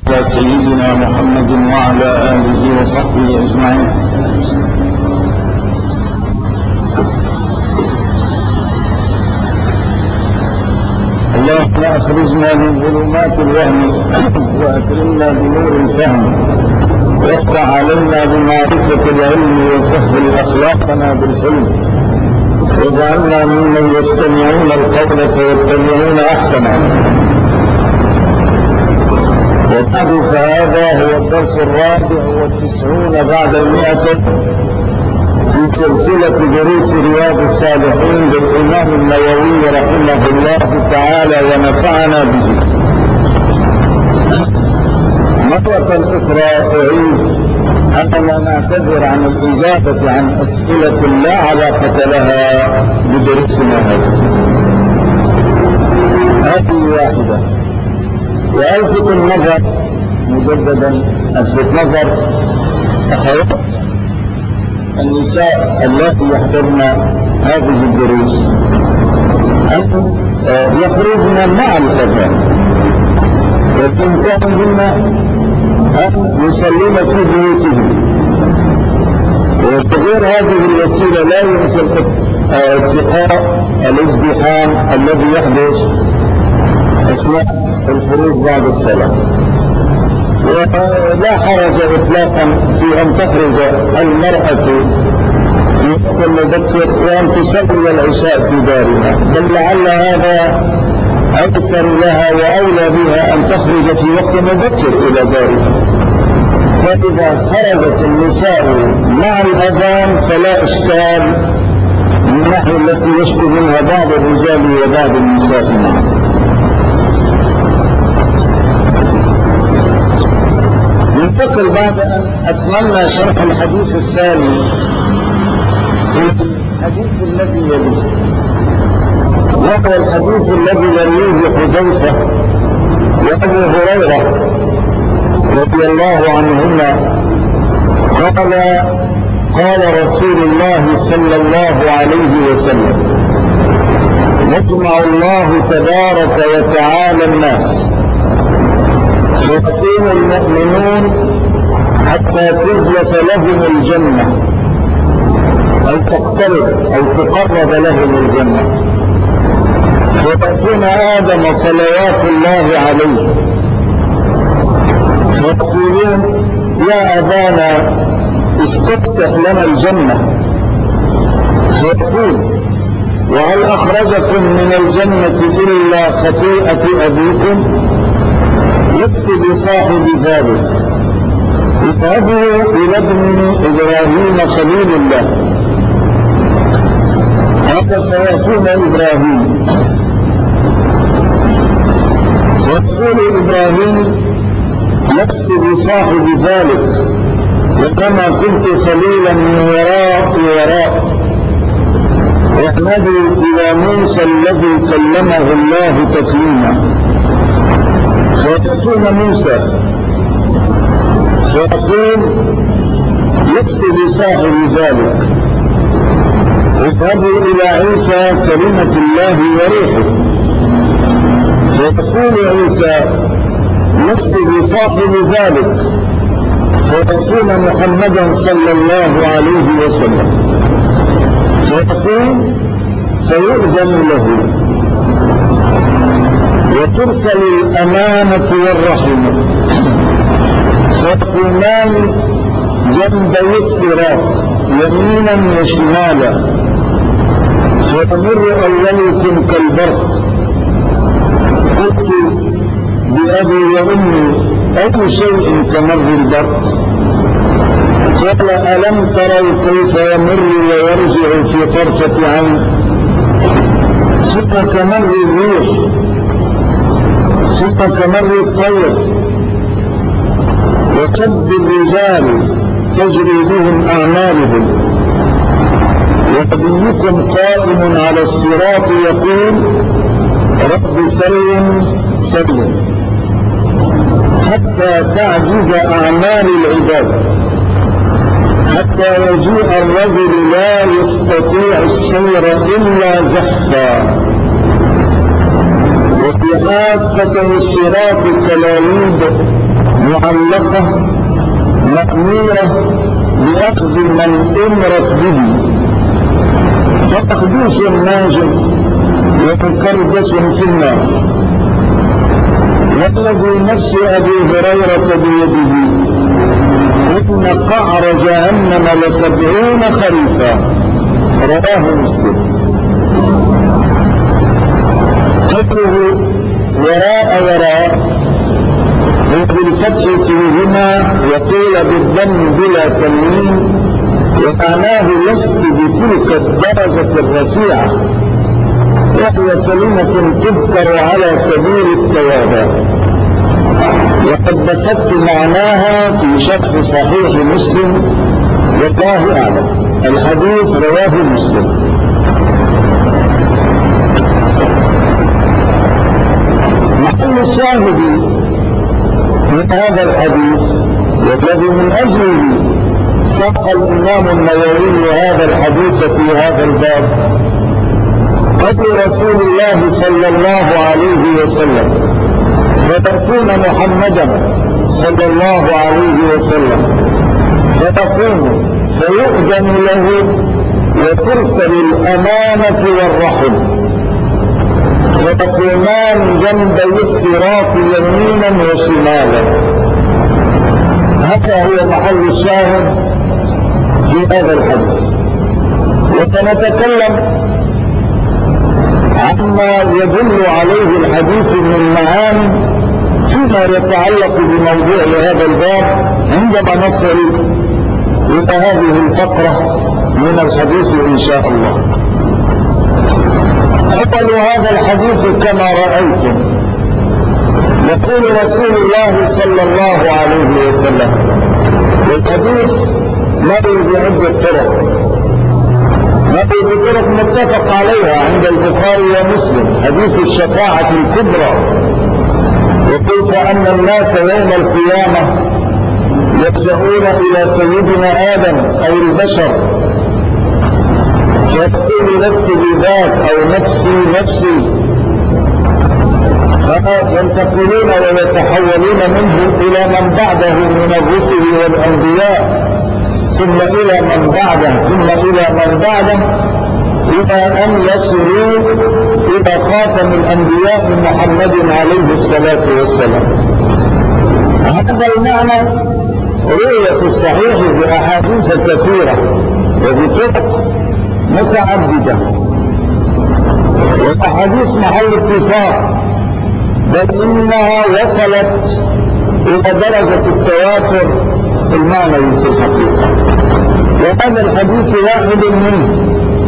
على سيدنا محمد وعلى آله وصحبه أجمعين. اللهم أخرجنا من ظلمات الوهم وأكرمنا بنور الفهم وافتح علينا بمعرفة العلم وسهل أخلاقنا بالحلم واجعلنا ممن يستمعون القول فيتبعون أحسنه. وبعد فهذا هو الدرس 94 بعد 100 في سلسلة دروس رياض الصالحين للإمام النووي رحمه الله تعالى ونفعنا به. مرة أخرى أعيد أننا نعتذر عن الإجابة عن أسئلة لا علاقة لها بدروسنا هذه واحدة. وألفت النظر مجددا أخوات النساء اللاتي يحضرن هذه الدروس أن يخرجن مع الأذان، وبإمكانهن أن يصلين في بيوتهم، وتغيير هذه الوسيلة لا يمكن اتقاء الازدحام الذي يحدث أثناء الخروج بعد الصلاة. ولا حرج إطلاقا في أن تخرج المرأة في وقت مبكر وأن تصلي العشاء في دارها، بل لعل هذا أيسر لها وأولى بها أن تخرج في وقت مبكر إلى دارها. فإذا خرجت النساء مع الأذان فلا إشكال من الناحية التي يشكو منها بعض الرجال وبعض النساء معا. ننتقل بعد أن أتممنا شرح الحديث الثاني الحديث الذي يليه، وهو الحديث الذي يرويه حذيفة وأبو هريرة رضي الله عنهما قال رسول الله صلى الله عليه وسلم: يجمع الله تبارك وتعالى الناس فيقوم المؤمنون حتى تزلف لهم الجنة أو تقترب أو تقرب لهم الجنة، فيأتون آدم صلوات الله عليه فيقولون: يا أبانا استفتح لنا الجنة. فيقول: وهل أخرجكم من الجنة إلا خطيئة أبيكم؟ يكتب صاحب ذلك: اذهبوا إلى ابن إبراهيم خليل الله. هذا فيأتون إبراهيم فيقول إبراهيم: لست بصاحب ذلك، وكما كنت خليلا من وراء. واحمدوا إلى موسى الذي كلمه الله تكليما. فيأتون موسى فيقول: لست بصاحب ذلك، اذهبوا إلى عيسى كلمة الله وروحه. فيقول عيسى: لست بصاحب ذلك، فيكون محمدا صلى الله عليه وسلم. فيقول: فيؤذن له وترسل الأمانة والرحمة، فيقومان جنبي الصراط يمينا وشمالا، فيمر أولكم كالبرق. قلت: بأبي وأمي أي شيء كمر البرق؟ قال: ألم تروا كيف يمر ويرجع في طرفة عين؟ ثم كمر الريح، ثم كمر الطير، وشد الرجال تجري بهم أعمالهم، ونبيكم قائم على الصراط يقول: رب سلم سلم، حتى تعجز أعمال العباد، حتى يجيء الرجل لا يستطيع السير إلا زحفا، وفي حافته الصراط كلاليب معلقة مأمورة بأخذ من أمرت به، فتخدوش ناجم ومكردس في النار. والذي نفس أبي هريرة بيده إن قعر جهنم ل70 خريفا، رواه مسلم. قوله وراء وبالفتح فيهما وقيل بالضم بلا تنوين، ومعناه لست بتلك الدرجة الرفيعة، وهي كلمة تذكر على سبيل التواضع. وقد بسطت معناها في شرح صحيح مسلم، والله أعلم. الحديث رواه مسلم. محل الشاهد من هذا الحديث والذي من أجله ساق الإمام النووي هذا الحديث في هذا الباب قول رسول الله صلى الله عليه وسلم: فتكون محمدا صلى الله عليه وسلم فتقوم فيؤذن له وترسل الأمانة والرحم، فتقومان جنبي الصراط يمينا وشمالا. هذا هو محل الشاهد في هذا الحديث. وسنتكلم عما يدل عليه الحديث من معاني فيما يتعلق بموضوع هذا الباب عندما نصل إلى هذه الفقرة من الحديث إن شاء الله. أول هذا الحديث كما رأيتم يقول رسول الله صلى الله عليه وسلم، والحديث مر بعدة طرق، مر بطرق متفق عليها عند البخاري ومسلم، حديث الشفاعة الكبرى، وكيف أن الناس يوم القيامة يرجعون إلى سيدنا آدم أو البشر فيقول لست بذاك أو نفسي نفسي، فينتقلون ويتحولون منه إلى من بعده من الرسل والأنبياء، ثم إلى من بعده، ثم إلى من بعده، إلى أن يصلوا إلى خاتم الأنبياء محمد عليه الصلاة والسلام. هذا المعنى روي في الصحيح بأحاديث كثيرة وبطرق متعددة، والأحاديث محل اتفاق، بل إنها وصلت إلى درجة التواتر المعنوي في الحقيقة. وهذا الحديث واحد منه.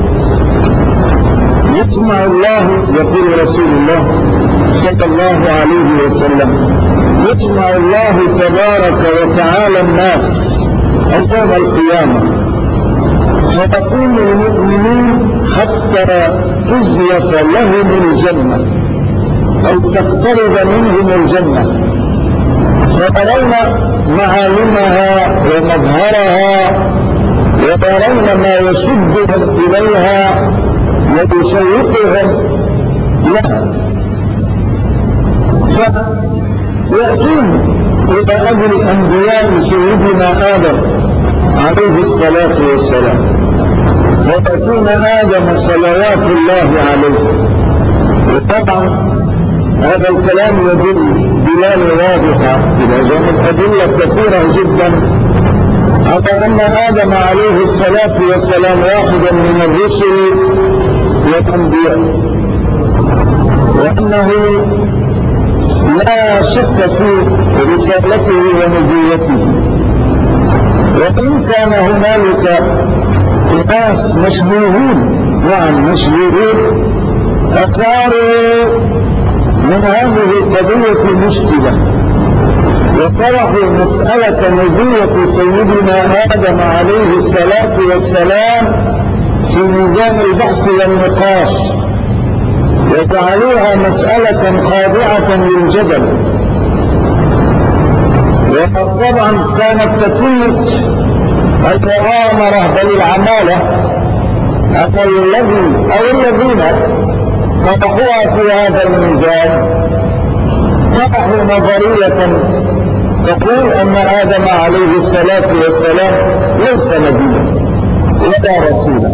يجمع الله، يقول رسول الله صلى الله عليه وسلم، يجمع الله تبارك وتعالى الناس يوم القيامة فتقوم المؤمنون حتى تزلف لهم الجنة أو تقترب منهم الجنة، فترون معالمها ومظهرها، وترون ما يشدهم إليها ويشوقهم لها، فيأتون إلى أجل أنبياء سيدنا آدم عليه الصلاة والسلام، فيكون آدم صلوات الله عليه. وطبعا هذا الكلام يدل دلالة واضحة إلى جانب أدلة كثيرة جدا على أن آدم عليه الصلاة والسلام واحدا من الرسل والأنبياء، وأنه لا شك في رسالته ونبوته. وإن كان هنالك ناس مشبوهون، نعم مشبوهون، أثاروا من هذه القضية المشكلة وطرحوا مسألة نبوة سيدنا آدم عليه الصلاة والسلام في ميزان البحث والنقاش، وجعلوها مسألة خاضعة للجدل. وطبعا كانت نتيجة المؤامرة بل العمالة الذين طرحوها في هذا الميزان طرحوا نظرية تقول أن آدم عليه الصلاة والسلام ليس نبيا ولا رسولا.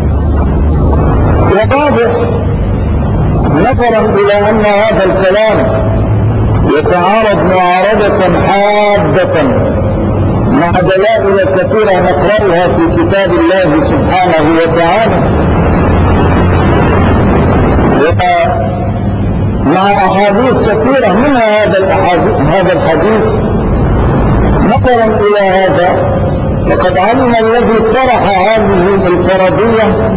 وواضح نظرا إلى أن هذا الكلام يتعارض معارضة حادة مع دلائل كثيرة نقرأها في كتاب الله سبحانه وتعالى، ومع أحاديث كثيرة منها هذا الحديث. نظرا إلى هذا فقد علم الذي طرح هذه الفرضية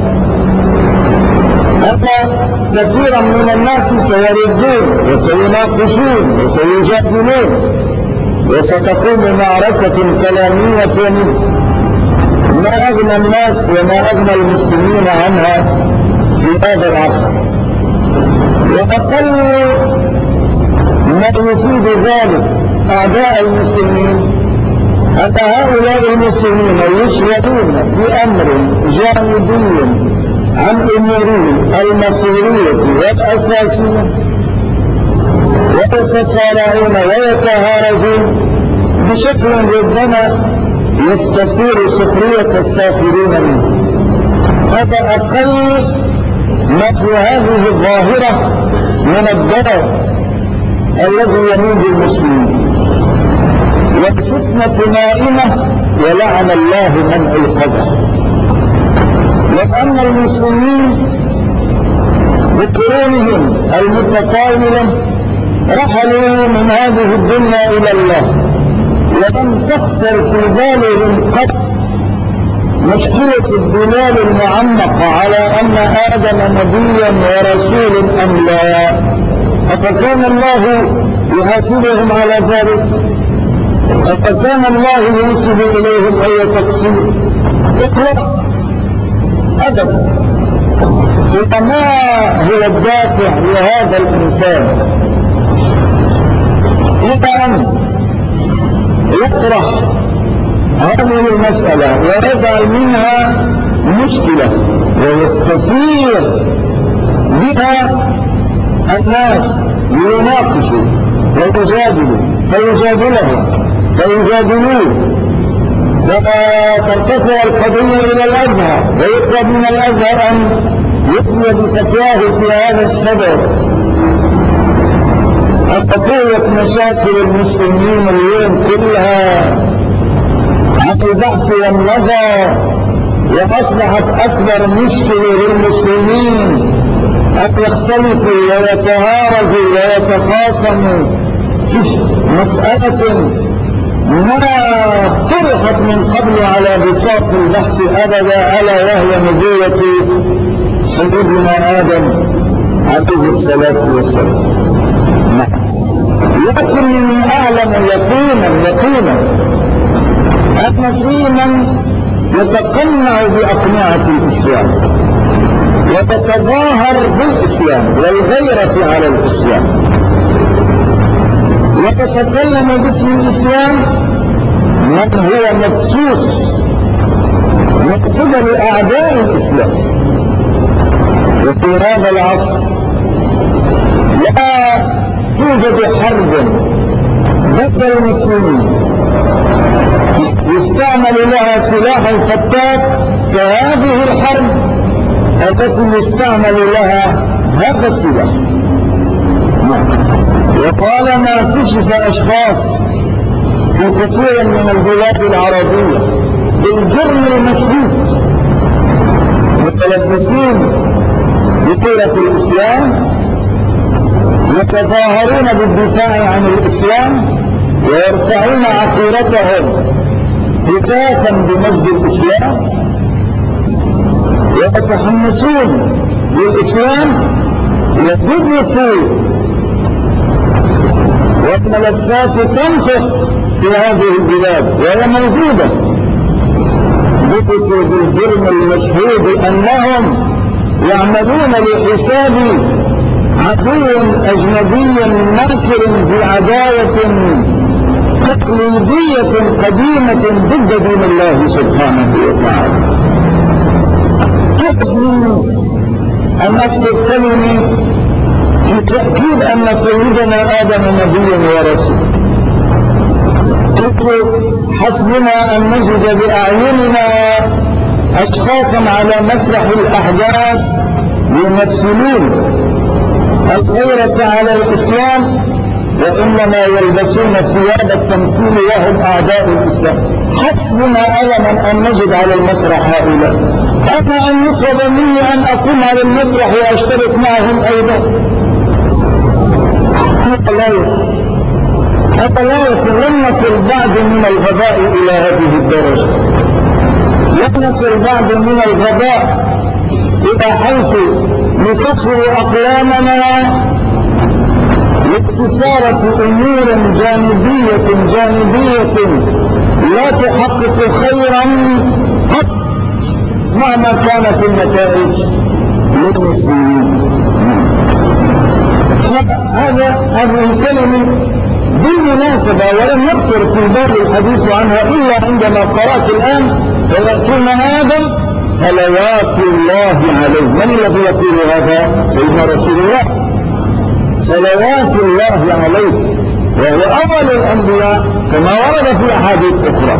أن كثيرا من الناس سيردون وسيناقشون وسيجادلون وستقوم معركة كلامية ما أغنى الناس وما أغنى المسلمين عنها في هذا العصر. وأقل ما يفيد ذلك أعداء المسلمين أن هؤلاء المسلمين يشغلون في أمر جانبي عن أمورهم المصيرية والأساسية، ويتصارعون ويتهارجون بشكل ربما يستثير سخرية السافرين منه. هذا أقل ما في هذه الظاهرة من الضرر الذي يمين بالمسلمين. والفتنة نائمة ولعن الله من أيقظها. لأن المسلمين بقرونهم المتطاولة رحلوا من هذه الدنيا إلى الله، ولم تخطر في بالهم قط مشكلة الدلال المعمقة على أن آدم نبيا ورسول أم لا. أفكان الله يحاسبهم على ذلك؟ أفكان الله ينسب إليهم أي تقصير؟ اطلق أبدا. وما هو الدافع لهذا الإنسان إذا أن يطرح هذه المسألة ويجعل منها مشكلة ويستثير بها الناس ليناقشوا ويجادلوا فيجادلوه فترتفع القضية إلى الأزهر ويطلب من الأزهر أن يقضي بفتواه في هذا الصدد. قضية مشاكل المسلمين اليوم كلها عن البحث والنظر، وأصبحت أكبر مشكلة للمسلمين أن يختلفوا ويتهارجوا ويتخاصموا في مسألة ما طرحت من قبل على بساط البحث أبدا، ألا وهي نبوة سيدنا آدم عليه الصلاة والسلام. لكن أعلم يقينا أن في من يتقنع بأقنعة الإسلام وتتظاهر بالإسلام والغيرة على الإسلام وتتكلم باسم الإسلام من هو مدسوس من قبل أعداء الإسلام. وفي هذا العصر لا توجد حرب ضد المسلمين يستعمل لها سلاح فتاك كهذه الحرب التي يستعمل لها هذا السلاح. وطالما كشف أشخاص في كثير من البلاد العربية بالجرم المشهود متلبسين بصورة الإسلام يتظاهرون بالدفاع عن الإسلام ويرفعون عقيرتهم هتافا بمجد الإسلام ويتحمسون للإسلام يدركوا والملفات تنفق في هذه البلاد وهي موجودة. ذكروا بالجرم المشهود أنهم يعملون لحساب عدو أجنبي ماكر في عداوة تقليدية قديمة ضد دين الله سبحانه وتعالى. تؤمن أن أكتب كلمة في تأكيد أن سيدنا آدم نبي ورسول، حسبنا أن نجد بأعيننا أشخاصا على مسرح الأحداث يمثلون الغيرة على الإسلام وإنما يلبسون ثياب التمثيل وهم أعداء الإسلام. حسبنا ألما أن نجد على المسرح هؤلاء، أما أن يطلب مني أن أقوم على المسرح وأشترك معهم أيضا. هذا لا يكون. لن نصل بعد من الغباء إلى هذه الدرجة، لن نصل بعد من الغباء إلى حيث نسخر أقلامنا لاستثارة أمور جانبية لا تحقق خيرا قط مهما كانت النتائج للمسلمين. هذه الكلمة بالمناسبة ولم يخطر في بال الحديث عنها إلا عندما قرأت الآن فيأتون آدم صلوات الله عليه. من الذي يقول هذا؟ سيدنا رسول الله صلوات الله عليه، وهو أول الأنبياء كما ورد في أحاديث أخرى.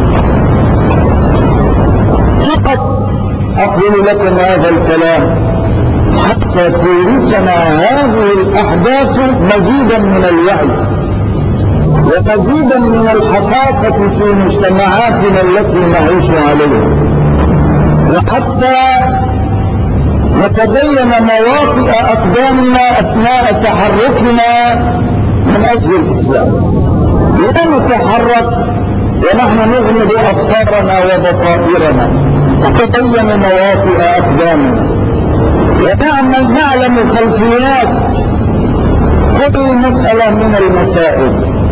فقط أقول لكم هذا الكلام حتى تورثنا هذه الأحداث مزيدا من الوعي ومزيدا من الحصافة في مجتمعاتنا التي نعيش عليها، وحتى نتبين مواطئ أقدامنا أثناء تحركنا من أجل الإسلام. لا نتحرك ونحن نغمض أبصارنا وبصائرنا، نتبين مواطئ أقدامنا ونعلم خلفيات كل مسألة من المسائل،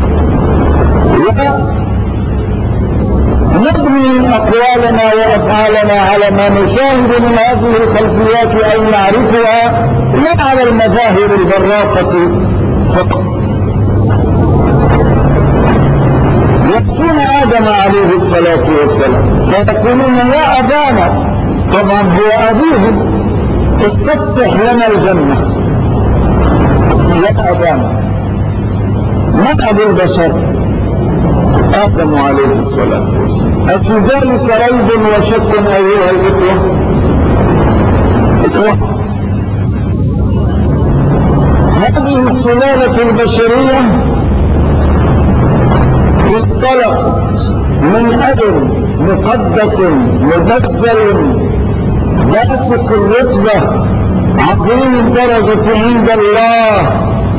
ونبني أقوالنا وأفعالنا على ما نشاهد من هذه الخلفيات أو نعرفها، لا على المظاهر البراقة فقط. يأتون آدم عليه الصلاة والسلام فيقولون يا أبانا، طبعا هو أبوهم، استفتح لنا الجنة. يا أبانا، من أبو البشر؟ آدم عليه الصلاة والسلام. أفي ذلك ريب وشك أيها الإخوة؟ هذه السلالة البشرية انطلقت من أب مقدس مبجل باسق الرتبة عظيم الدرجة عند الله،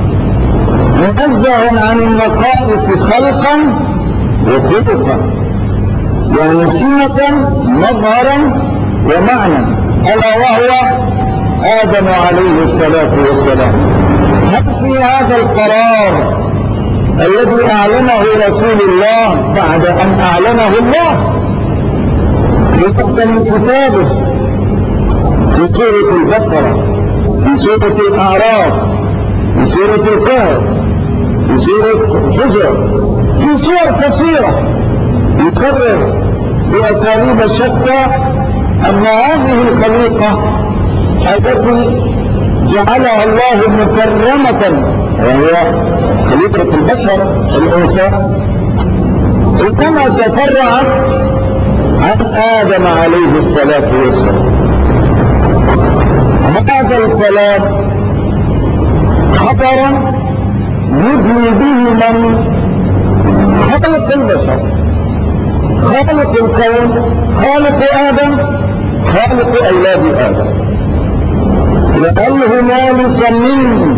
منزه عن النقائص خلقا وخلقا، يعني سمة مظهرا ومعنى، ألا وهو آدم عليه الصلاة والسلام. هل في هذا القرار الذي أعلنه رسول الله بعد أن أعلنه الله في من كتابه في سورة البقرة، في سورة الأعراف، في سورة الكهف، في سورة الحجر، في سور كثيرة يكرر بأساليب شتى أن هذه الخليقة التي جعلها الله مكرمة وهي خليقة البشر الإنسان إنما تفرعت عن آدم عليه الصلاة والسلام. هذا الكلام خبرا يدني به من خلق البشر، خالق الكون، خالق آدم، خالق أولاد آدم. لأن هنالك من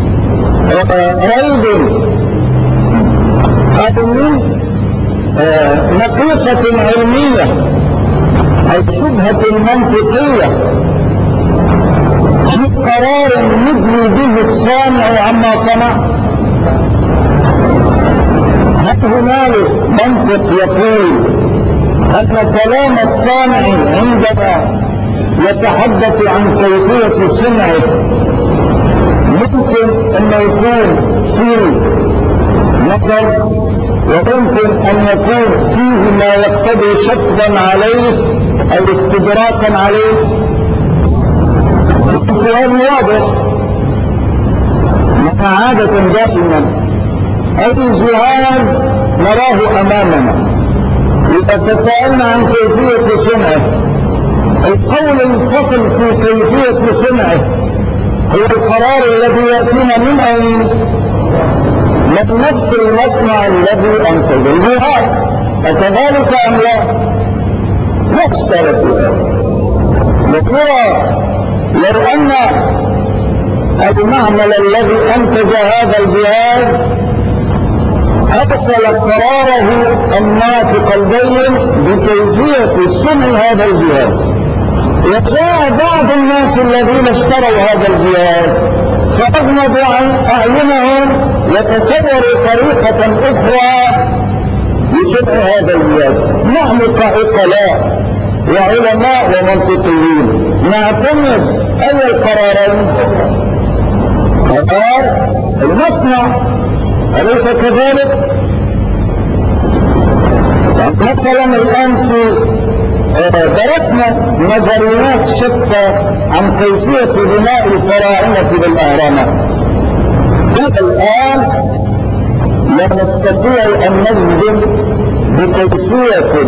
ريب أو من نقيصة علمية أو شبهة منطقية في قرار يدني به الصانع عما صنع. هل هنالك منطق يقول أن كلام الصانع عندما يتحدث عن كيفية صنعه ممكن أن يكون فيه نظر وممكن أن يكون فيه ما يقتضي شطبا عليه أو استدراكا عليه؟ السؤال واضح. عادة دائما أي جهاز نراه أمامنا إذا تساءلنا عن كيفية صنعه، القول الفصل في كيفية صنعه هو القرار الذي يأتينا من أين؟ من نفس المصنع الذي أنتج الجهاز، أكذلك أم لا؟ مختلف. وترى لو أن المعمل الذي أنتج هذا الجهاز أرسل قراره الناطق البين بكيفية صنع هذا الجهاز، وجاء بعض الناس الذين اشتروا هذا الجهاز فأغمضوا أعينهم وتصوروا طريقة أخرى لصنع هذا الجهاز. نحن كعقلاء وعلماء ومنطقيين نعتمد أي القرارين؟ قرار المصنع، أليس كذلك؟ مثلا الآن درسنا نظريات شتى عن كيفية بناء الفراعنة بالأهرامات. الآن لا نستطيع أن نجزم بكيفية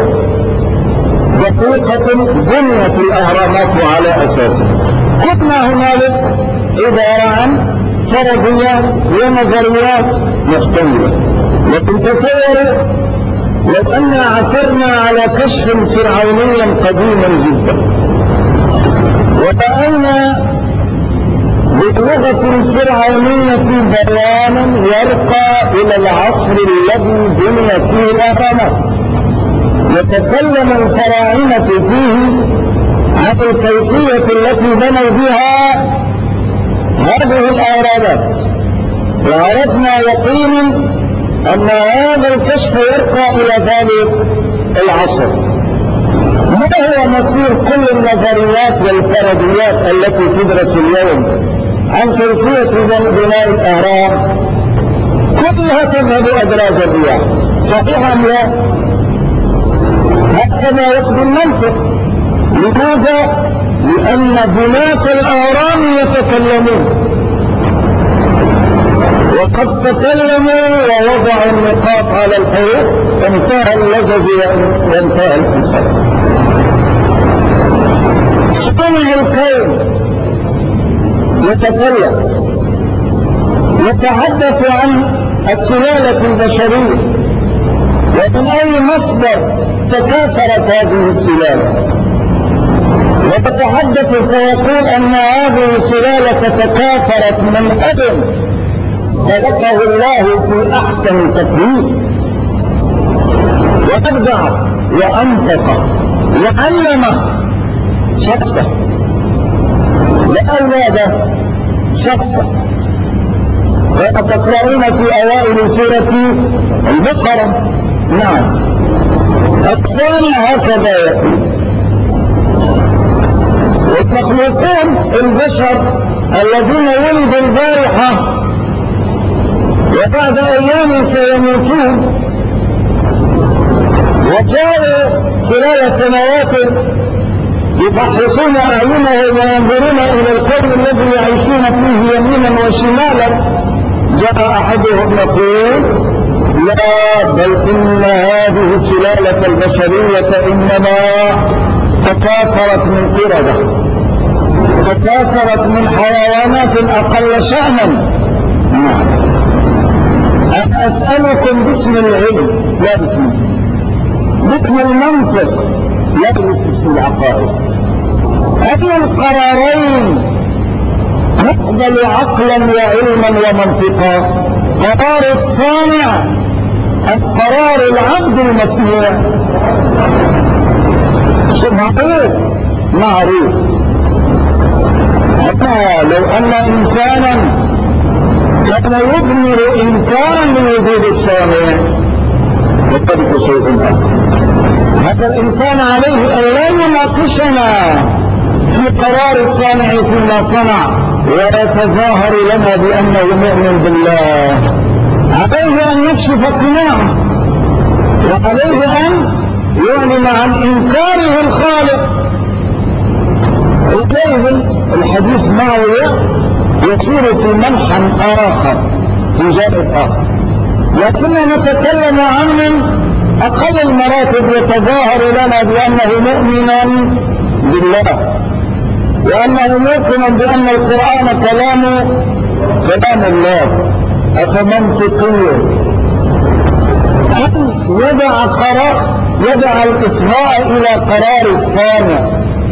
دقيقة بنيت الأهرامات على أساسه. كنا هنالك عبارة عن فرضيات ونظريات مختلفة، لكن تصوروا لو أن عثرنا على كشف فرعوني قديما جدا وبأينا باللغة الفرعونية بيانا يرقى إلى العصر الذي بني فيه الأهرامات، يتكلم الفراعنة فيه عن الكيفية التي بنوا بها هذه الأهرامات، وعرفنا يقينا أن هذا الكشف يرقى إلى ذلك العصر. ما هو مصير كل النظريات والفرضيات التي تدرس اليوم عن كيفية بناء الأهرام؟ كلها تذهب أدراج الرياح، صحيح أم لا؟ هكذا يقضي المنطق. لماذا؟ لأن بناة الأهرام يتكلمون، وقد تكلموا ووضعوا النقاط على الحروف، انتهى اللجج وانتهى الانسان. صنع الكون يتكلم، يتحدث عن السلالة البشرية ومن أي مصدر تكاثرت هذه السلالة، وتتحدث فيقول أن هذه السلالة تكاثرت من أب خلقه الله في أحسن تقويم، وأبدع وأنطق وعلم شخصا لأولاده شخصا. وتقرؤون في أوائل سورة البقرة. نعم، الصانع هكذا يقول. والمخلوقون البشر الذين ولدوا البارحة وبعد أيام سيموتون وجاءوا خلال سنوات يفحصون أعينهم وينظرون إلى الكون الذي يعيشون فيه يمينا وشمالا، جاء أحدهم يقول لا، بل إن هذه السلالة البشرية إنما تكاثرت من قردة، تكاثرت من حيوانات أقل شأنا. أنا أسألكم باسم العلم لا باسم المنطق لا باسم العقائد، أي القرارين نقبل عقلا وعلما ومنطقا؟ قرار الصانع أم قرار العبد المصنوع؟ معروف. حتى لو أن إنسانا كان يضمر إمكانا لوجود الصانع فقد شيء آخر. هذا الإنسان عليه أن لا يناقشنا في قرار الصانع فيما صنع ويتظاهر لنا بأنه مؤمن بالله. عليه أن يكشف قناعه، وعليه أن يعلن عن إنكاره الخالق. إليه الحديث معه يصير في منحى آخر، في جانب آخر، لكننا نتكلم عن من أقل المراتب يتظاهر لنا بأنه مؤمنا بالله وأنه موقنا بأن القرآن كلام الله أفمنطقيا أن يدع الإصغاء إلى قرار الصانع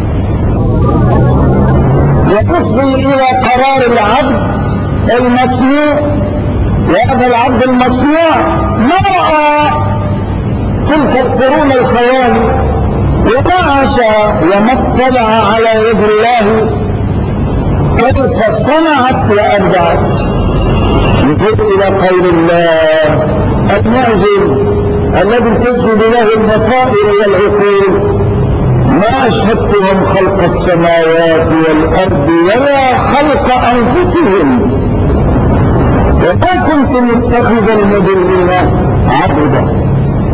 وتصغي إلى قرار العبد المصنوع، وهذا العبد المصنوع ما رأى تلك القرون الخوالي وما عاش وما اطلع على يد الله كيف صنعت وأبدعت. يقول إلى قول الله المعجز الذي تسجد له البصائر والعقول ما أشهدتهم خلق السماوات والأرض ولا خلق أنفسهم وما كنت متخذ المضلين عبدا.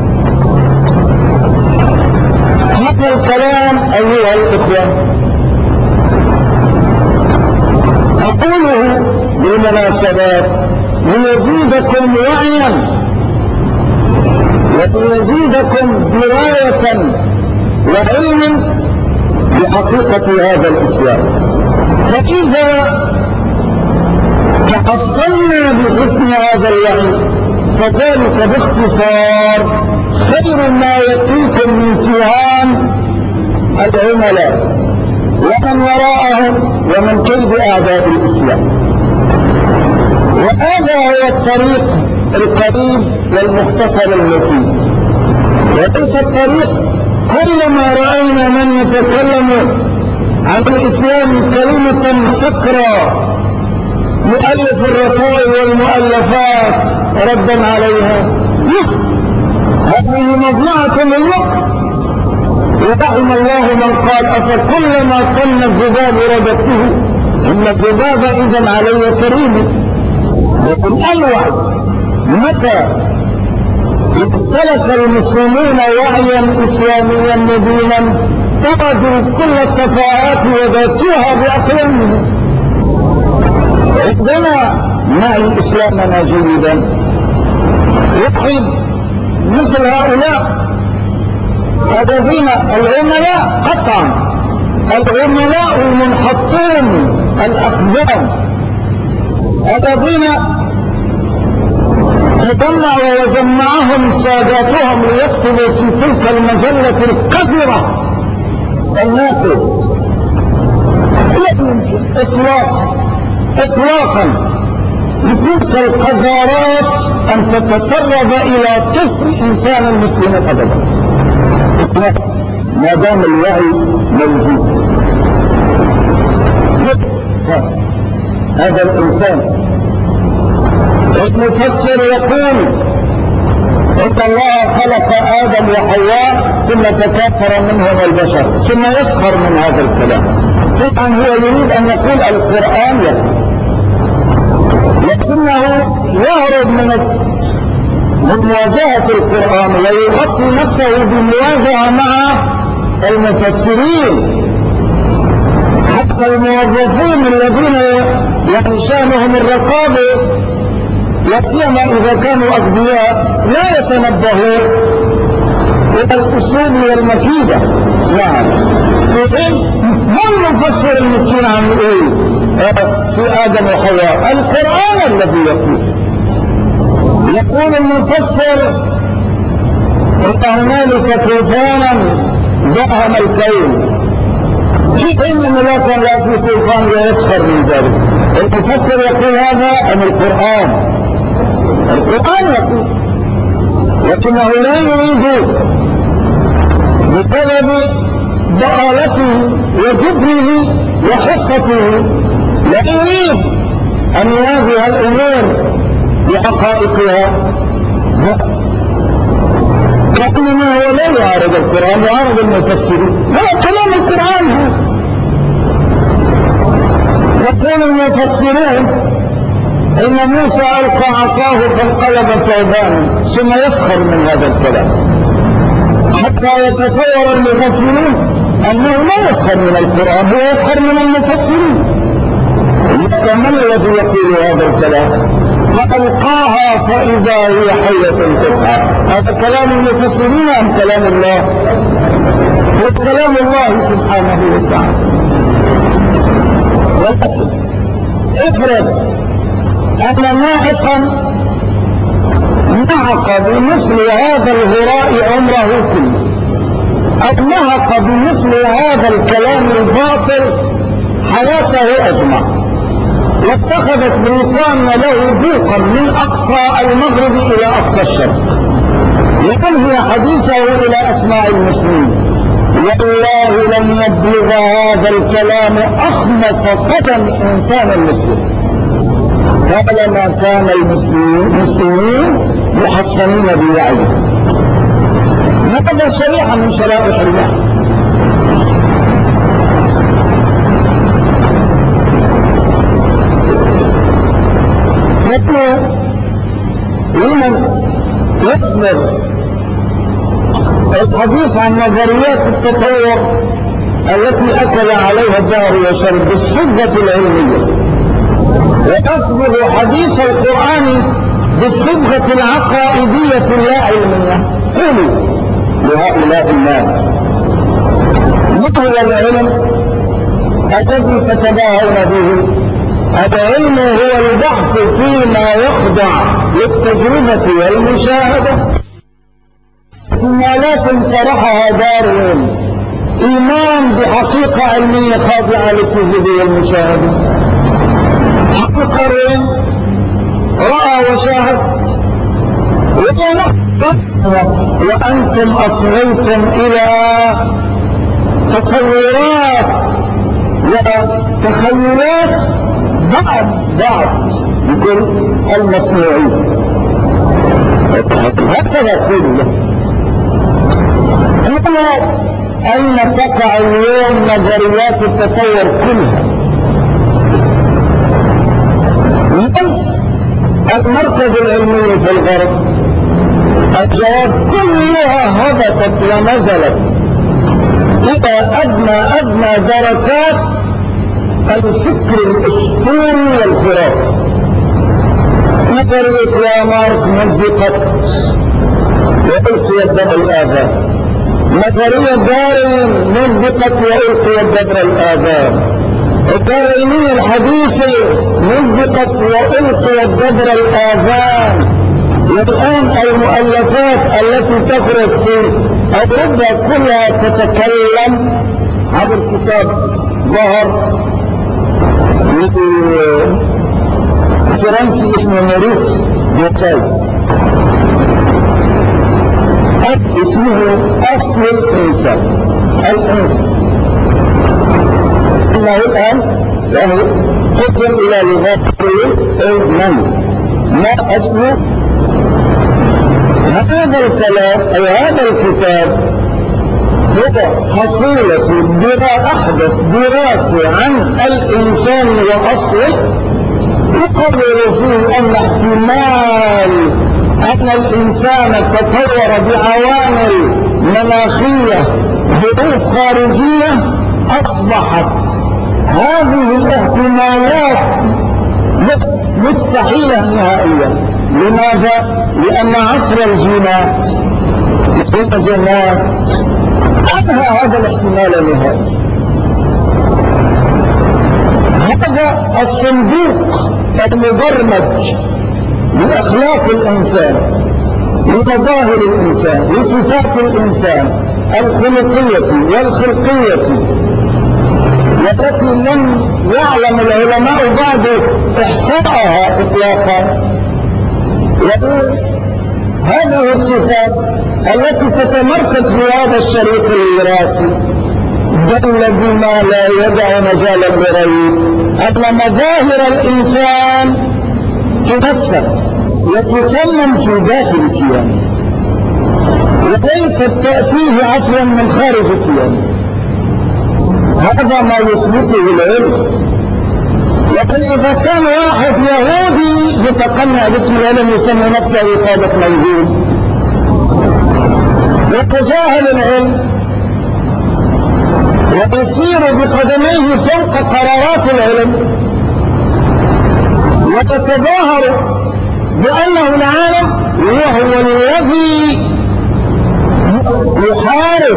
هذا الكلام أيها الإخوة أقوله بالمناسبات ليزيدكم وعيا وليزيدكم دراية وعلم بحقيقة هذا الإسلام. فإذا تحصلنا بحسن هذا الوعي فذلك باختصار خير ما يأتيكم من سهام العملاء ومن وراءهم ومن كيد أعداء الإسلام. وهذا هو الطريق القريب والمختصر المفيد، وليس الطريق كلما رأينا من يتكلم عن الإسلام كلمة سكرى مؤلف الرسائل والمؤلفات ردا عليها. هذه مضيعة للوقت. ورحم الله من قال أفكلما كن الذباب رددته إن الذباب إذا علي كريم. لكن الوعي متى اختلف المسلمون وعيا إسلاميا مبينا طردوا كل التفاهات وداسوها بأقلامهم. عندنا نعي إسلامنا جيدا وحيد مثل هؤلاء الذين العملاء قطعا العملاء المنحطون الأقزام الذين تجمعوا وجمعهم ساداتهم ليكتبوا في تلك المجلة القذرة الناقد. لا يمكن إطلاقا لتلك القذارات أن تتسرب إلى طفل إنسان المسلم أبدا ما دام الوعي موجود. هذا الإنسان المفسر يقول إن الله خلق آدم وحواء ثم تكاثر منهم البشر ثم يسخر من هذا الكلام. طبعا هو يريد أن يقول القرآن يقول، لكنه يهرب من مواجهة القرآن ويغطي نفسه بمواجهة مع المفسرين. حتى الموظفون الذين يخشانهم الرقابة لا سيما إذا كانوا أغبياء لا يتنبهون إلى الأسلوب والمكيدة. نعم من يفسر المسكين عن إيه في آدم وحواء؟ القرآن الذي يقول المفسر إن هنالك طوفانا دهم الكون في حين لا كان لا في طوفان ويسخر من ذلك. المفسر يقول هذا أم القرآن؟ القرآن يقول، لكنه لا يريد بسبب ضالته وجبنه وحقته لا يريد أن يواجه الأمور بحقائقها. كأنما هو لا يعارض القرآن، يعارض المفسرين. لا كلام القرآن. يقول المفسرون إن موسى ألقى عصاه فانقلب ثوبانا ثم يسخر من هذا الكلام حتى يتصور المفسرون أنه لا يسخر من القرآن، هو يسخر من المفسرين. من الذي يقول هذا الكلام؟ فألقاها فإذا هي حية تسعى. هذا كلام المفسرين أم كلام الله؟ هو كلام الله سبحانه وتعالى. افرض أن ناعقا نعق بمثل هذا الهراء عمره كله، أو نهق بمثل هذا الكلام الباطل حياته أجمع، واتخذت بريطانيا له بوقا من أقصى المغرب إلى أقصى الشرق لينهي حديثه إلى أسماع المسلمين، والله لن يبلغ هذا الكلام أخمص قدم إنسان مسلم، طالما كان المسلمين محصنين بوعيه. هذا شريعة من شرائع الله. نحن لمن يصبر الحديث عن نظريات التطور التي أكل عليها الدهر وشرب بالصبغة العلمية، وتصبغ حديث القرآن بالصبغة العقائدية اللا علمية. قولوا لهؤلاء الناس: ما هو العلم الذي تتباهون به؟ العلم هو البحث فيما يخضع للتجربة والمشاهدة، احتمالات طرحها داروين، إيمان بحقيقة علمية خاضعة للتجربة والمشاهدة. حقيقة رأى وشاهد، وأنتم أصغيتم إلى تصورات وتخيلات بعض يقول المصنوعين. هكذا كله. أين تقع اليوم نظريات التطور كلها؟ المركز العلمي في الغرب الجواب كلها هبطت ونزلت إلى أدنى دركات الفكر الأسطوري والخرافي. نظرية لامارك مزقت وألقيت دبر الآذان، نظرية داروين مزقت وألقيت دبر الآذان، الداروينية الحديثة مزقت وألقيت دبر الآذان. والآن المؤلفات التي تخرج في أوروبا كلها تتكلم عن الكتاب. ظهر فرنسي اسمه موريس بوكاي، اسمه أصل الإنسان. إنه الآن قدم إلى لغات ما أصله هذا الكلام أو هذا الكتاب. هو حصيلة أحدث دراسة عن الإنسان وأصله، يقرر فيه أن احتمال أن الإنسان تطور بعوامل مناخية ظروف خارجية أصبحت هذه الاحتمالات مستحيلة نهائيا. لماذا؟ لأن عصر الجينات أنهى هذا الاحتمال النهائي. هذا الصندوق المبرمج لأخلاق الإنسان، لمظاهر الإنسان، لصفات الإنسان الخلقية والخلقية، والتي لم يعلم العلماء بعد إحصائها إطلاقا. هذه الصفات التي تتمركز في هذا الشريط الوراثي دل بما لا يدع مجالا للريب أن مظاهر الإنسان تنسب وتسلم في داخل الكيان، وليست تأتيه عفوا من خارج الكيان. هذا ما يثبته العلم. لكن إذا كان واحد يهودي يتقنع باسم العلم يسمي نفسه صادق موجود وتجاهل العلم ويسير بقدميه فوق قرارات العلم وتتظاهر بأنه العالم وهو الذي يحارب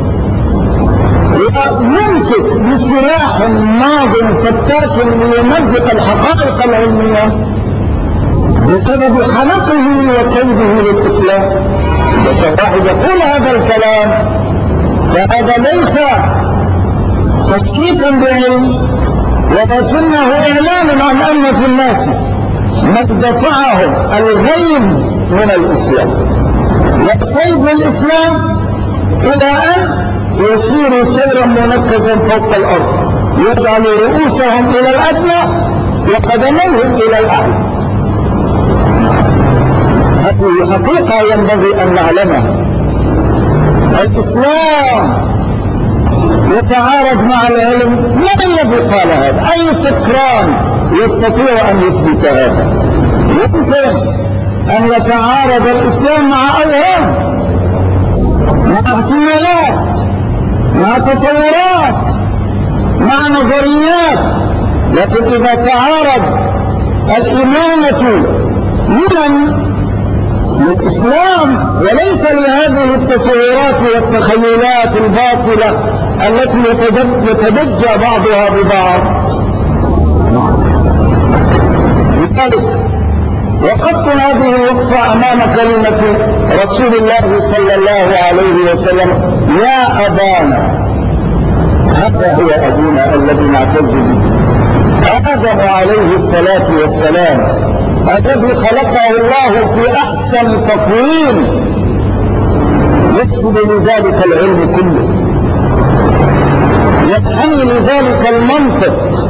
ويمسك بسلاح ماض فتاك ليمزق الحقائق العلمية بسبب حنقه وكيده للإسلام. واحد يقول هذا الكلام فهذا ليس تشكيكا بعلم، ولكنه إعلان عن أن في الناس من دفعهم الغيب من الإسلام والكيد للإسلام إلى أن يسيروا سيرا منكزا فوق الأرض، يجعل رؤوسهم إلى الأدنى وقدميهم إلى الأعلى. هذه حقيقة ينبغي أن نعلمها. الإسلام يتعارض مع العلم. من الذي قال هذا؟ أي سكران يستطيع أن يثبت هذا؟ يمكن أن يتعارض الإسلام مع أوهام، مع احتمالات، مع تصورات، مع نظريات، لكن إذا تعارض الإمامة للإسلام وليس لهذه التصورات والتخيلات الباطلة التي يتدجى بعضها ببعض. لذلك وقفت هذه الوقفة أمام كلمة رسول الله صلى الله عليه وسلم: يا أبانا. هذا هو أبونا الذي نعتز به، آدم عليه الصلاة والسلام، الذي خلقه الله في أحسن تقويم، يسجد لذلك العلم كله، ينحني لذلك المنطق،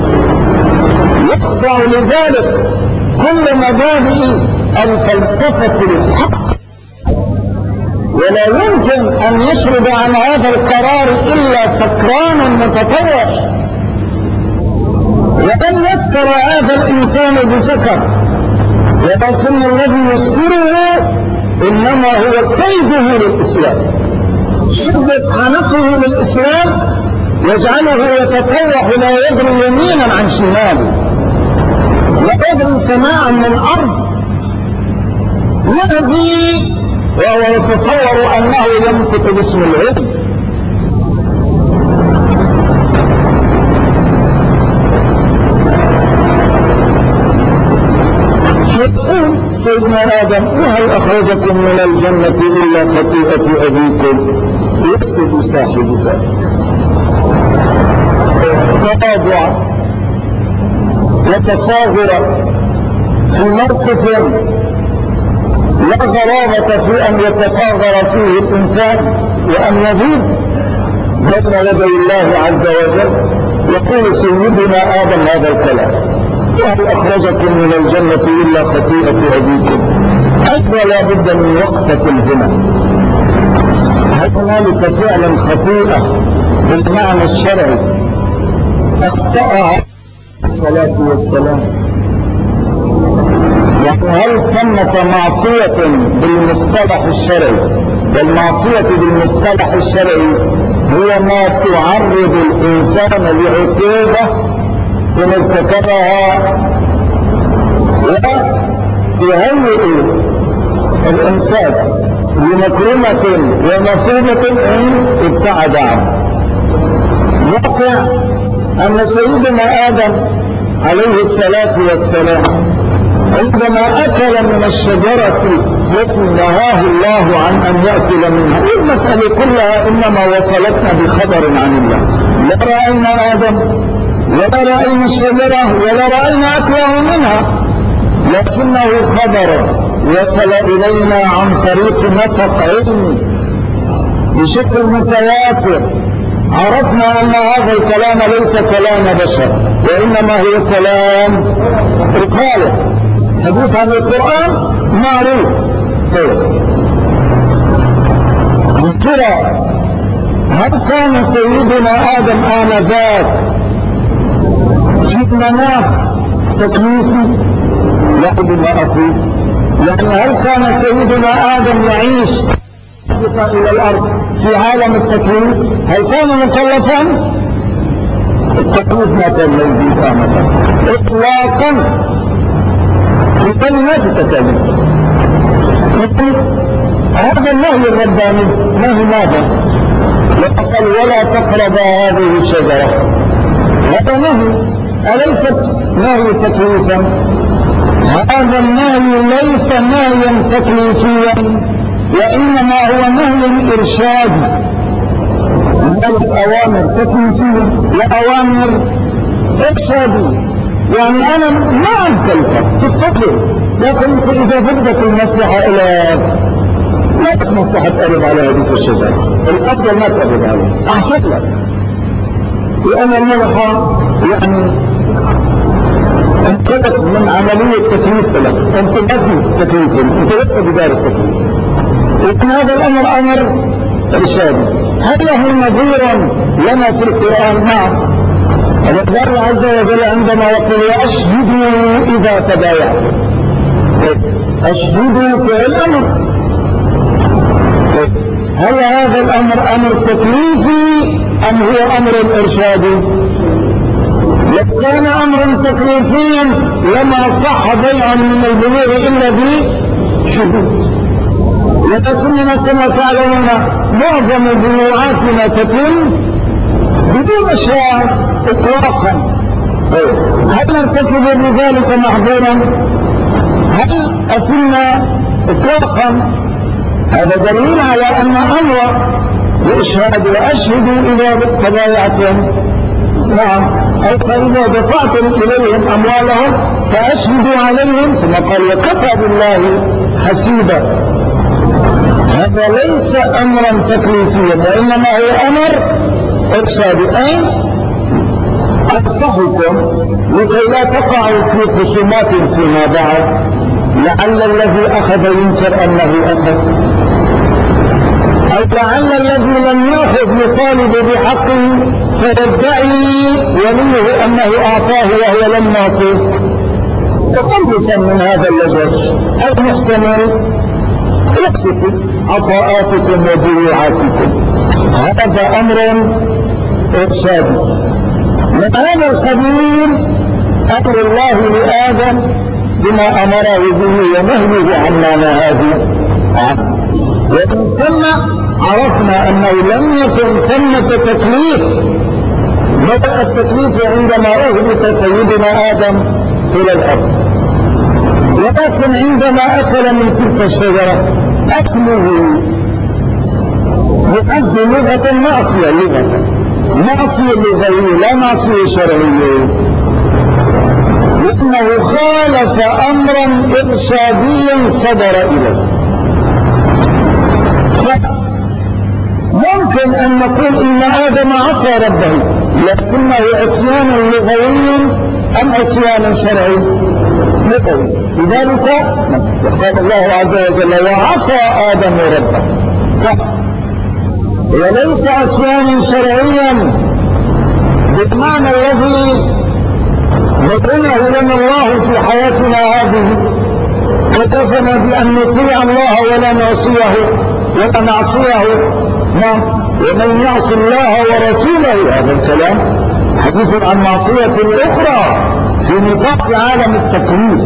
يخضع لذلك كل مبادئ الفلسفة الحق، ولا يمكن أن يشرب عن هذا القرار إلا سكران متطوع. وأن يسكر هذا الإنسان بسكر، ولكن الذي يسكره إنما هو كيده للإسلام، شدة حنقه للإسلام يجعله يتطوع لا يدري يمينا عن شماله، لا يدري سماعا من أرض، يهدي وهو يتصور أنه ينطق باسم العلم. يقول سيدنا آدم: وهل أخرجكم من الجنة إلا خطيئة أبيكم؟ يسكت صاحب ذلك تواضعا وتصاغرا في موقف لا غرابة في أن يتصاغر فيه الإنسان وأن يذوب بين يدي الله عز وجل. يقول سيدنا آدم هذا الكلام: وهل أخرجكم من الجنة إلا خطيئة أبيكم؟ أيضا لا بد من وقفة هنا. هل هنالك فعلا خطيئة بالمعنى الشرعي أخطأها الصلاة والسلام؟ يعني هل ثمة معصية بالمصطلح الشرعي؟ والمعصية بالمصطلح الشرعي هي ما تعرض الإنسان لعقوبة إن ارتكبها وتهيئ الإنسان لمكرمة ومثوبة إن ابتعد عنه. واقع أن سيدنا آدم عليه الصلاة والسلام عندما أكل من الشجرة التي نهاه الله عن أن يأكل منها، المسألة كلها إنما وصلتنا بخبر عن الله. لا رأينا آدم ولا رأينا الشجرة ولا رأينا أكله منها، لكنه خبر وصل إلينا عن طريق نفق علمي بشكل متواتر. عرفنا أن هذا الكلام ليس كلام بشر، وإنما هو كلام الخالق. حديث عن القرآن معروف. ترى هل كان سيدنا آدم آنذاك في مناخ تكليفي؟ لا بما أقول، يعني هل كان سيدنا آدم يعيش إلى الأرض في عالم التكليف؟ هل كان مكلفا؟ التكليف ما كان موجود آنذاك إطلاقا. في كلمات التكاليف. هذا النهي الرباني نهي ماذا؟ وقال ولا تقرب هذه الشجرة، هذا نهي أليست نهي تكليفا؟ هذا النهي ليس نهيا تكليفيا وإنما هو نهي إرشادي. أوامر تكليفية وأوامر إرشادية، يعني أنا ما أنكلفك تستطيع، لكن أنت إذا بدك المصلحة إلى لا مصلحة تقرب على هذه الشجرة، الأفضل ما تقرب عليها، أحسن لك، لأن الملحة يعني انقلت من عملية تكليف لك، أنت ما في تكليف، أنت لست بدار التكليف. لكن هذا الأمر أمر إرشادي. هل له نظير لنا في القرآن؟ نعم. الله عز وجل عندما يقول أشهدوا إذا تبايعتم، أشهدوا فعل أمر. هل هذا الأمر أمر تكليفي أم هو أمر إرشادي؟ لو كان أمرا تكليفيا لما صح بيع من البيوع إلا بشهود، ولكننا كما تعلمون معظم بيوعاتنا تتم بدون شهادة إطلاقا. هل نرتكب بذلك محظورا؟ هل أثمنا إطلاقا؟ هذا دليل على أن أمر بإشهاد وأشهدوا إذا تبايعتم. نعم. أو فإذا دفعتم إليهم أموالهم فأشهدوا عليهم، ثم قال وكفى بالله حسيبا. هذا ليس أمرا تكليفيا وإنما هو أمر إرشادي، أي أنصحكم لكي لا تقعوا في خصومات فيما بعد، لعل الذي أخذ ينكر أنه أخذ، أو لعل الذي لم يأخذ يطالب بحقه فيدعي وليه أنه أعطاه وهو لم يعطيه، تخلصا من هذا اللجاج المحتمل يقصد عطاءاتكم وبيوعاتكم. هذا أمر إرشادي. من هذا القبيل أمر الله لآدم بما أمره به ونهيه عما نهاه عنه. ومن ثم عرفنا أنه لم يكن ثمة تكليف، بدأ التكليف عندما أهبط سيدنا آدم إلى الأرض، ولكن عندما أكل من تلك الشجرة أكله يؤدي لغة معصية، معصية لغوية لا معصية شرعية، لأنه خالف أمرا إرشاديا صدر إليه. ممكن أن نقول إن آدم عصى ربه، لكنه عصيانا لغويا أم عصيانا شرعي؟ لغوي. لذلك قال الله عز وجل وعصى آدم ربه، صح، وليس عصيانا شرعيا بالمعنى الذي بينه لنا الله في حياتنا هذه، كتفنا بأن نطيع الله ولا نعصيه. نعم. ومن يعص الله ورسوله، هذا الكلام حديث عن معصية الأخرى في نطاق عالم التكليف.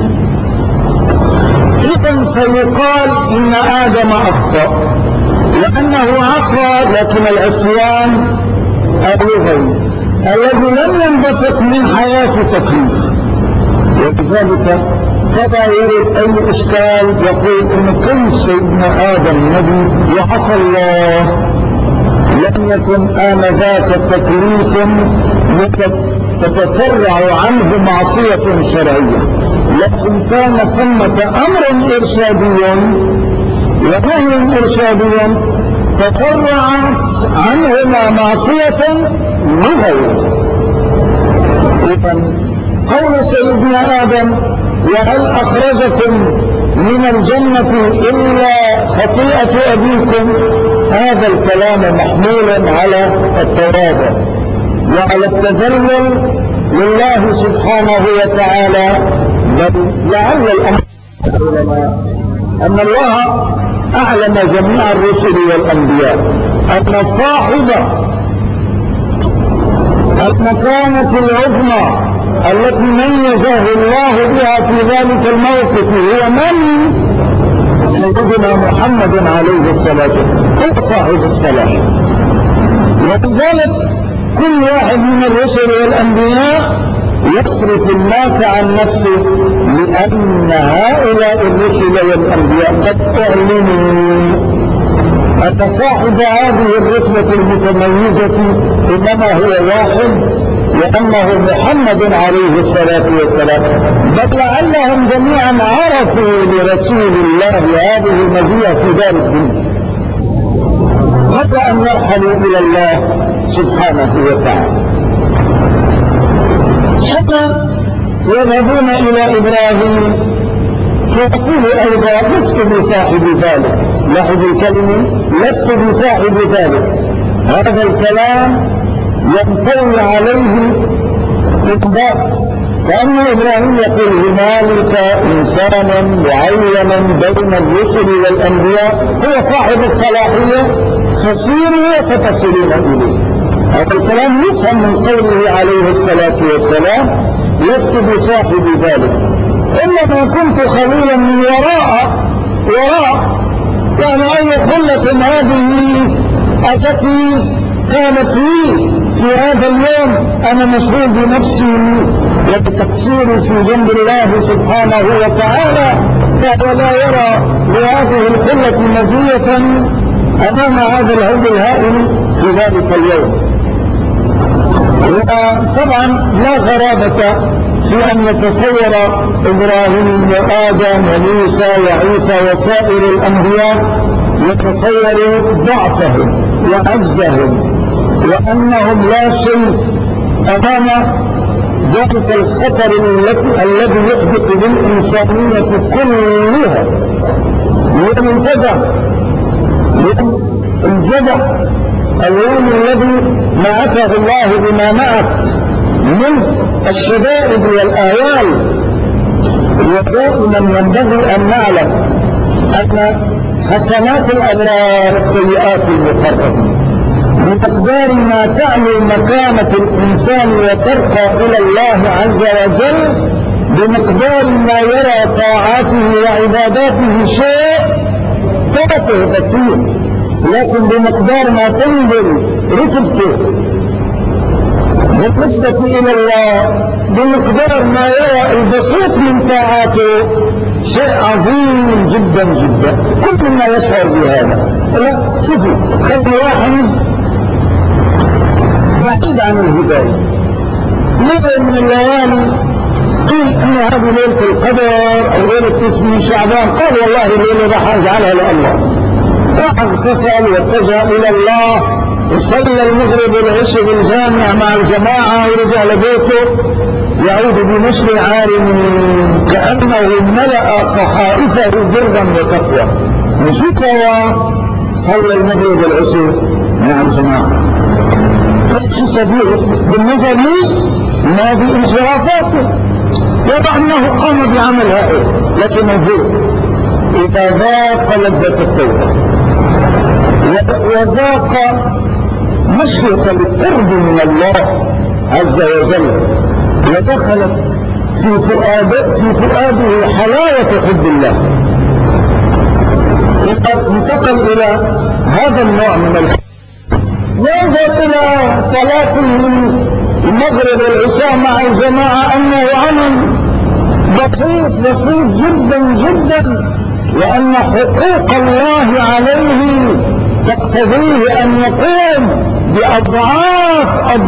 إذن فيقال إن آدم أخطأ لأنه عصى، لكن العصيان اللغوي الذي لم ينبثق من حياة تكليف. وبذلك فلا يرد أي إشكال يقول إن كيف سيدنا آدم نبي وعصى الله، لم يكن آنذاك تكليف تتفرع عنه معصية شرعية، لكن كان ثمة أمر إرشادي ونهي إرشادي تفرعت عنهما معصية لغوية. إذن قول سيدنا آدم وهل أخرجكم من الجنة إلا خطيئة أبيكم، هذا الكلام محمول على التواضع وعلى التذلل لله سبحانه وتعالى. لعل الأمر أن الله أعلم جميع الرسل والأنبياء أن صاحب المكانة العظمى التي ميزه الله بها في ذلك الموقف هو من؟ سيدنا محمد عليه الصلاة والسلام هو صاحب الصلاح. ولذلك كل واحد من الرسل والأنبياء يصرف الناس عن نفسه، لأن هؤلاء الرسل والأنبياء قد أعلنوا أن صاحب هذه الرتبة المتميزة إنما هو واحد، وأنه محمد عليه الصلاة والسلام. بل لعلهم جميعا عرفوا لرسول الله هذه المزية في دار الدنيا قبل أن يرحلوا إلى الله سبحانه وتعالى. ثم يذهبون إلى إبراهيم فيقول أيضا لست بصاحب ذلك. لاحظوا الكلمة لست بصاحب ذلك. هذا الكلام ينطوي عليه إطباق، كأن إبراهيم يقول هنالك إنسانا معينا بين الرسل والأنبياء هو صاحب الصلاحية، فسيروا وستصلون إليه. هذا الكلام يفهم من قوله عليه الصلاة والسلام لست بصاحب ذلك، إنما كنت خليلا من وراء يعني أي خلة هذه التي كانت لي في هذا اليوم أنا مشغول بنفسي وبتقصيري في جنب الله سبحانه وتعالى، فهو لا يرى لهذه الخلة مزية أمام هذا العود الهائل في ذلك اليوم. وطبعا لا غرابة في أن يتصور إبراهيم وآدم وموسى وعيسى وسائر الأنبياء يتصور ضعفهم وعجزهم وأنهم لا شيء أمام ذلك الخطر الذي يحدث بالإنسانية كلها. يوم الجزع اليوم الذي نعته الله بما نعت من الشدائد والآيال. ودائما ينبغي أن نعلم أن حسنات الأبرار سيئات المقربين، بمقدار ما تعلو مكانة الإنسان وترقى إلى الله عز وجل بمقدار ما يرى طاعاته وعباداته شيء تافه بسيط، لكن بمقدار ما تنزل رتبته بالنسبة إلى الله بمقدار ما يرى البسيط من طاعاته شيء عظيم جدا جدا. كل ما يشعر بهذا. لا شوفوا، خلي واحد بعيد عن الهداية ليلة من الليالي قيل ان هذه ليلة القدر او ليلة اسم شعبان، قال والله الليلة راح اجعلها لله. راح اغتسل واتجه الى الله وصلى المغرب والعشاء بالجامع مع الجماعة ورجع لبيته يعود بنشر عارم كأنه ملأ صحائفه برا وتقوى. مشيت وصلى المغرب والعشاء مع الجماعة. شيء كبير بالنظر لي ما بانحرافاته، يضع انه قام بعمل هائل، لكن هو اذا ذاق لذة التوبة وذاق مشرق القرب من الله عز وجل ودخلت في فؤاده حلاوة حب الله، انتقل الى هذا النوع من الحب. ينظر إلى صلاة المغرب والعشاء مع الجماعة أنه عمل بسيط جدا جدا، وأن حقوق الله عليه تقتضيه أن يقوم بأضعاف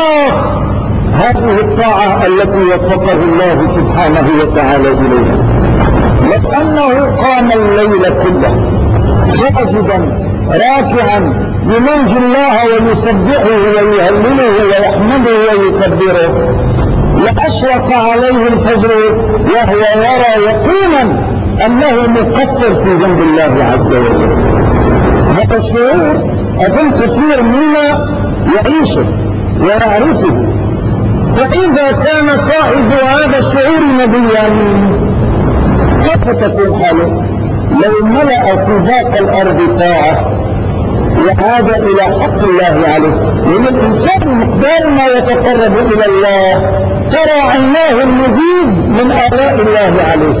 هذه الطاعة التي وفقه الله سبحانه وتعالى إليها. لأنه قام الليل كله ساجدا راكعا يناجي الله ويسبحه ويهلله ويحمده ويكبره، لأشرق عليه الفجر وهو يرى يقينا أنه مقصر في ذنب الله عز وجل. هذا الشعور أظن كثير منا يعيشه ويعرفه. فإذا كان صاحب هذا الشعور نبيا كيف تكون حاله لو ملأ في ذاك الأرض طاعة وعاد إلى حق الله عليه؟ لأن الإنسان مقدار ما يتقرب إلى الله ترى عيناه المزيد من آلاء الله عليه،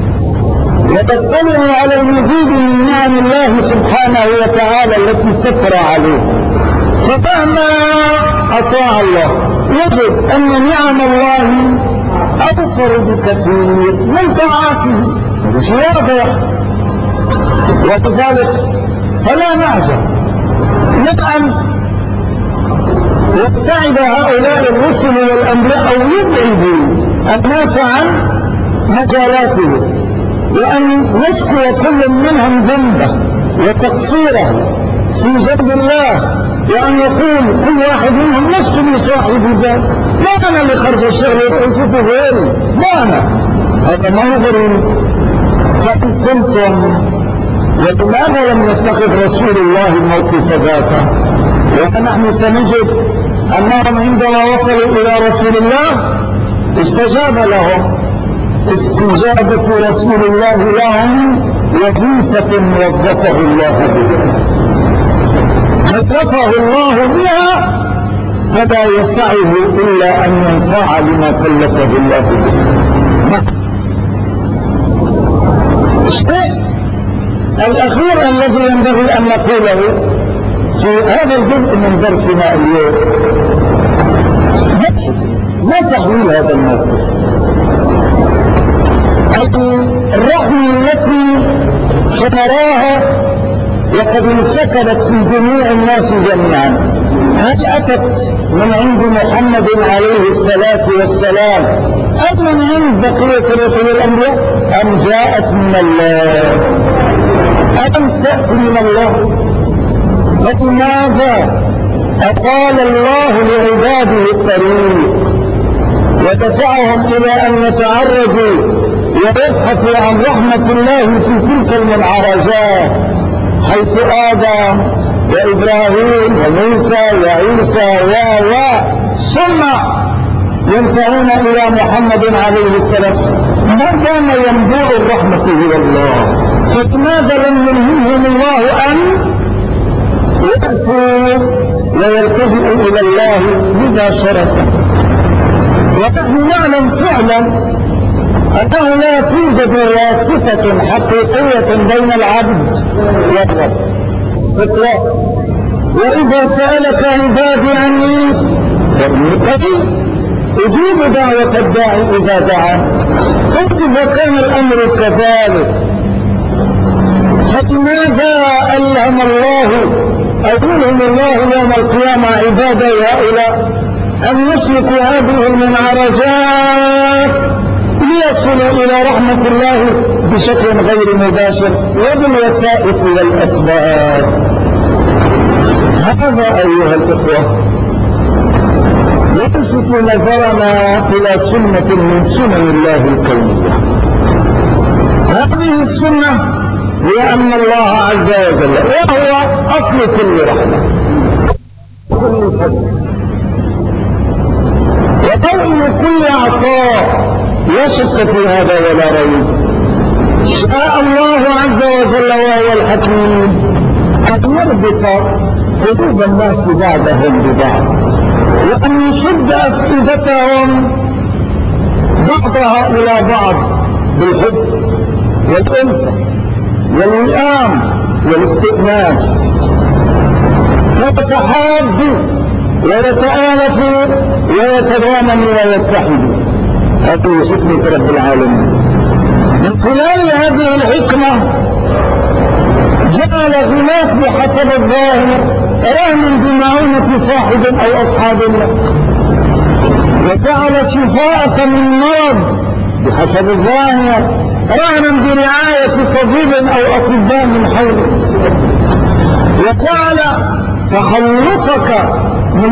وتطلع على المزيد من نعم الله سبحانه وتعالى التي تترى عليه. فمهما أطاع الله يجد أن نعم الله أكثر بكثير من طاعته، هذا شيء واضح. وكذلك فلا نعجب من أن يبتعد هؤلاء الرسل والأنبياء أو يبعدوا الناس عن مجالاته، وأن يشكو كل منهم ذنبه وتقصيره في جنب الله، وأن يقول كل واحد منهم لست بصاحب ذاك، ما أنا لخرج الشغل يوسف غيري، ما أنا، هذا ما هو غريب. فإن كنتم، ولماذا لم يتخذ رسول الله الموقف ذاك؟ ونحن سنجد أنهم عندما وصلوا إلى رسول الله استجاب لهم استجابة رسول الله لهم وظيفة وظفه الله بها، وظفه الله بها فلا يسعه إلا أن ينصاع لما كلفه الله به. الشيء الأخير الذي ينبغي أن نقوله في هذا الجزء من درسنا اليوم، ما تحويل هذا الموقف؟ الرحمة التي سنراها وقد انسكبت في جميع الناس جميعا، هل أتت من عند محمد عليه الصلاة والسلام أم من عند بقية رسل الأنبياء أم جاءت من الله؟ أم تأتي من الله؟ فلماذا أقال الله لعباده الطريق ودفعهم إلى أن يتعرضوا ويبحثوا عن رحمة الله في تلك المنعرجات، حيث آدم وإبراهيم وموسى وعيسى ثم ينتهون إلى محمد عليه السلام؟ ما كان ينبوع الرحمة إلى الله، فلماذا لم يلهمهم الله أن يأتوا ويلتجئوا إلى الله مباشرة؟ ونحن نعلم فعلا أنه لا توجد واسطة حقيقية بين العبد والرب إطلاقا. وإذا سألك عبادي عني فإني قريب أجيب دعوة الداعي إذا دعا. فإذا كان الأمر كذلك فلماذا ألهم الله يوم القيامة عباد هؤلاء أن يسلكوا هذه المنعرجات ليصلوا إلى رحمة الله بشكل غير مباشر وبالوسائط والأسباب؟ هذا أيها الإخوة يلفت نظرنا إلى سنة من سنن الله الكونية. هذه السنة هي أن الله عز وجل وهو أصل كل رحمة كل فضل وكون كل عطاء، لا شك في هذا ولا ريب. شاء الله عز وجل وهو الحكيم أن يربط قلوب الناس بعضهم ببعض، وأن يشد أفئدتهم بعضها إلى بعض بالحب والألفة والوئام والاستئناس، فيتحابوا ويتآلفوا ويتضامنوا ويتحدوا. هذه حكمة رب العالمين. من خلال هذه الحكمة جعل هناك بحسب الظاهر رهنا بمعونة صاحب أو أصحاب له، وجعل شفاءة من مرض بحسب الظاهر رهنا برعاية طبيب أو أطباء من حولك، وجعل تخلصك من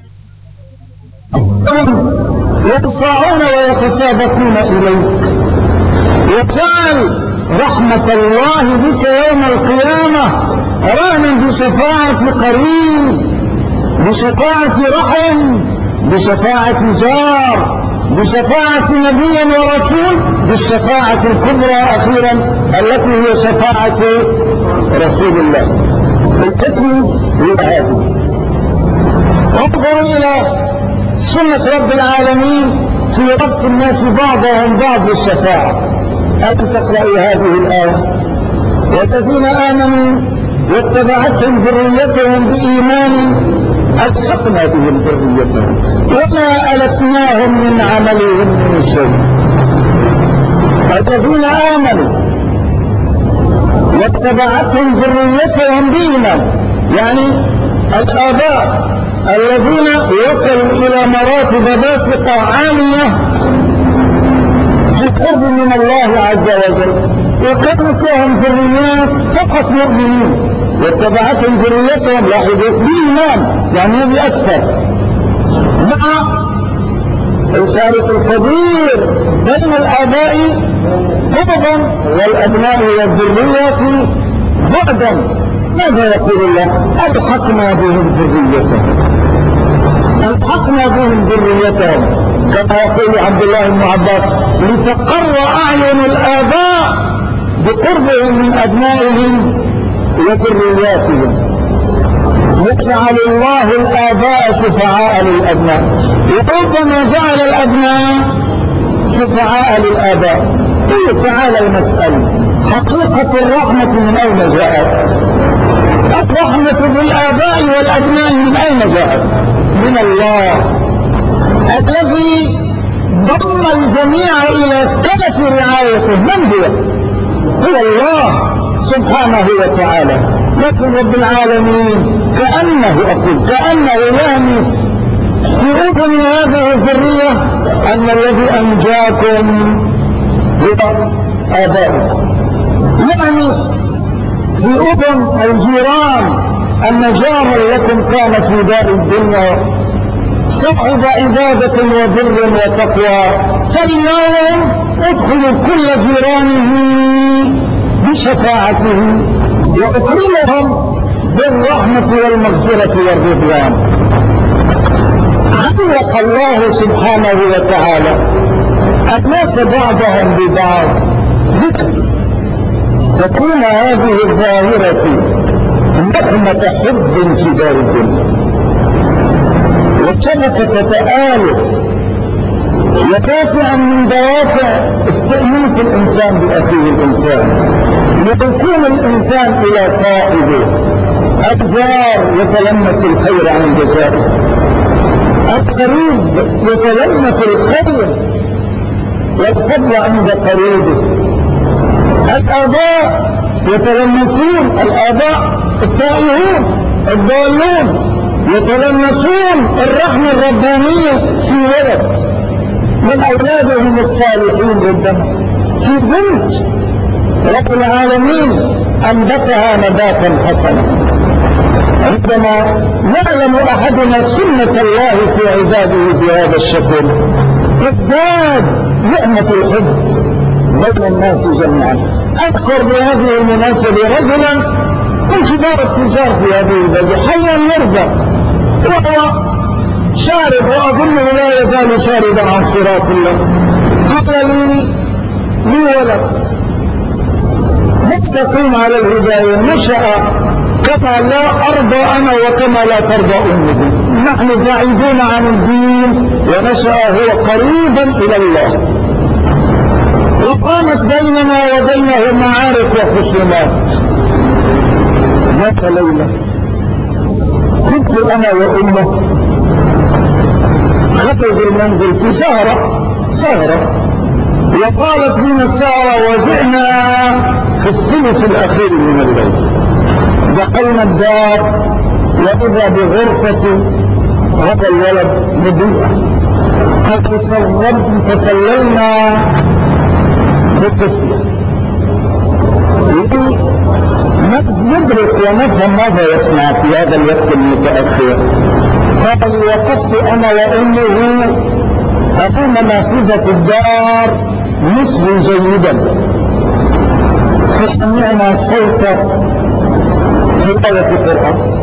يتصاعون ويتسابقون إليك، وجعل رحمة الله بك يوم القيامة رهنا بشفاعة قريب، بشفاعة رحم، بشفاعة جار، بشفاعة نبي ورسول، بالشفاعة الكبرى أخيرا التي هي شفاعة رسول الله. الحكم هي هذه. انظروا إلى سنة رب العالمين في ربط الناس بعضهم بعض بالشفاعة. أن تقرأوا هذه الآية: والذين آمنوا واتبعتهم ذريتهم بإيمان ألحقنا بهم ذريتهم وما ألتناهم من عملهم من شيء. الذين آمنوا واتبعتهم ذريتهم بإيمان، يعني الآباء الذين وصلوا إلى مراتب باسطة عالية في قرب من الله عز وجل، وكانت لهم ذريات فقط مؤمنين واتبعتهم ذريتهم لاحظوا بإيمان، يعني بأكثر، مع الفارق الكبير بين الآباء بعضا والأبناء والذرية بعدا. ماذا يقول الله؟ ألحقنا بهم ذريتهم، ألحقنا بهم ذريتهم، كما يقول عبد الله بن عباس: لتقر أعين الآباء بقربهم من أبنائهم وذرياتهم. يجعل الله الآباء شفعاء للأبناء، وربما جعل الأبناء شفعاء للآباء. قل تعالى المسألة: حقيقة الرحمة من أين جاءت؟ الرحمة بالآباء والأبناء من أين جاءت؟ من الله الذي ضم الجميع إلى كنف رعايته. من هو؟ هو الله سبحانه وتعالى. لكن رب العالمين كأنه يهمس في أذن هذه الذرية أن الذي أنجاكم هو آباؤكم، يهمس في أذن الجيران أن جارا لكم كان في دار الدنيا صعب عبادة وبر وتقوى، فاليوم ادخلوا كل جيرانه بشفاعته وأكرمهم بالرحمة والمغفرة والرضوان. علق الله سبحانه وتعالى الناس بعضهم ببعض تكون هذه الظاهرة نعمة حب في دار الدنيا، وشبكة تآلف ودافعا من دوافع استئناس الإنسان بأخيه الإنسان، ليكون الإنسان إلى صاحبه الجار يتلمس الخير عن جزائه، القريب يتلمس الخير والفضل عند قريبه، الآباء يتلمسون، الآباء التائهون الضالون يتلمسون الرحمة الربانية في ولد من أولادهم الصالحين ربما، في بنت رب العالمين أنبتها نباتا حسنا. عندما نعلم أحدنا سنة الله في عباده بهذا الشكل تزداد نعمة الحب بين الناس جميعا. أذكر بهذه المناسبة رجلا من كبار التجار في هذه البلد حيا يرزق، وهو شارب وأظنه لا يزال شاربا عن صراط الله. قال لي ولد مستقيم على الهداية، نشأ كما لا أرضى أنا وكما لا ترضى أمه، نحن بعيدون عن الدين ونشأ هو قريبا إلى الله، وقامت بيننا وبينه معارك وخصومات. ذات ليلة كنت أنا وأمه خطب المنزل في سهرة، وقالت من السهرة وزعنا في الثلث الأخير من الليل. دخلنا الدار وإذا بغرفة هذا الولد مضيئة، قد تسللنا بالطفل ندرك ونفهم ماذا يصنع في هذا الوقت المتأخر. قال وقفت أنا وأمه أمام نافذة الدار نسري جيدا، فسمعنا صوت تلاوة القرآن.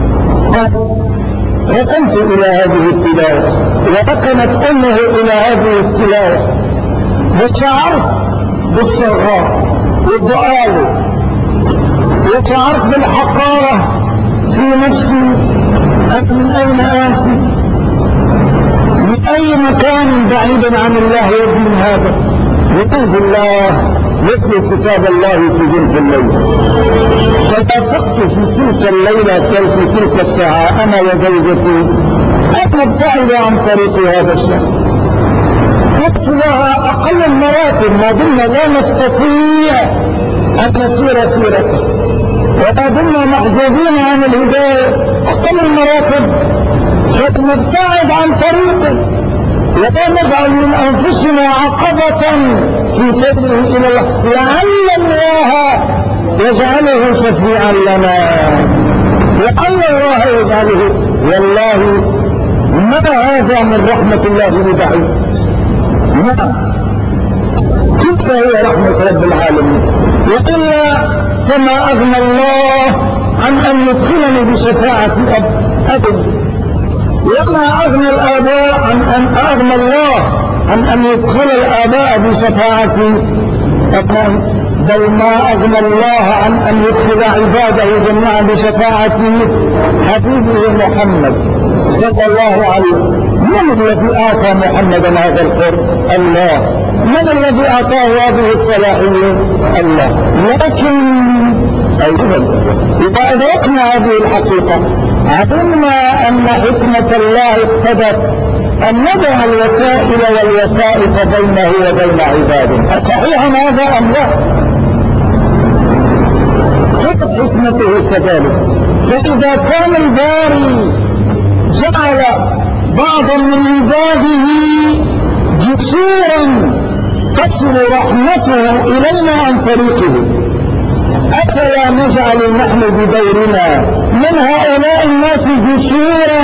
ركنت إلى هذه التلاوة وركنت أمه إلى هذه التلاوة، وشعرت بالصغار والضآل، وشعرت بالحقارة في نفسي. من أين آتي؟ من أي مكان بعيدا عن الله يدين هذا، ينزل الله يتلو كتاب الله في جنف الليل. فاتفقت في تلك الليلة في تلك الساعة أنا وزوجتي أن نبتعد عن طريق هذا الشهر. قلت لها أقل المراتب ما دمنا لا نستطيع أن نسير سيرته وما دمنا محجوبين عن الهداية، أقل المراتب فنبتعد عن طريقه ولا نجعل من أنفسنا عقبة في سيره إلى الله، لعل الله يجعله شفيعا لنا، لعل الله يجعله. والله ما هذا من رحمة الله ببعيد، نعم تلك هي رحمة رب العالمين. وإلا فما أغنى الله عن أن يدخلني بشفاعة أب، وما أغنى الآباء أغنى الله عن أن يدخل الآباء بشفاعة أبنائهم، بل ما أغنى الله عن أن يدخل عباده جميعا بشفاعة حبيبه محمد صلى الله عليه وسلم. من الذي أعطى محمدا هذا القرب؟ الله. من الذي أعطاه هذه الصلاحية؟ الله. لكن أيضا إذا أدركنا هذه الحقيقة علمنا أن حكمة الله اقتضت أن نضع الوسائل والوسائط بينه وبين عباده. أصحيح هذا أم لا؟ اقتضت حكمته كذلك. فإذا كان الباري جعل بعضا من عباده جسورا تصل رحمته إلينا عن طريقه، أفلا نجعل نحن بدورنا من هؤلاء الناس جسورا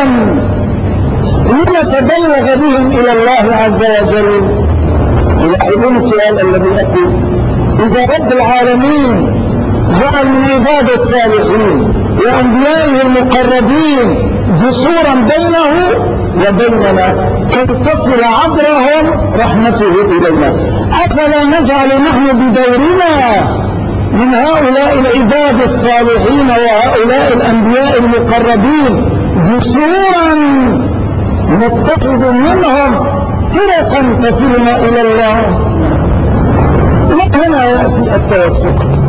لنتبلغ بهم إلى الله عز وجل؟ يلاحظون السؤال الذي أقول: إذا رب العالمين جعل من عباد الصالحين وأنبيائه المقربين جسورا بينه وبيننا كي تصل عبرهم رحمته إلينا، أفلا نجعل نحن بدورنا من هؤلاء العباد الصالحين وهؤلاء الأنبياء المقربين جسورا نتخذ منهم طرقا تصلنا إلى الله؟ وهنا يأتي التوسط.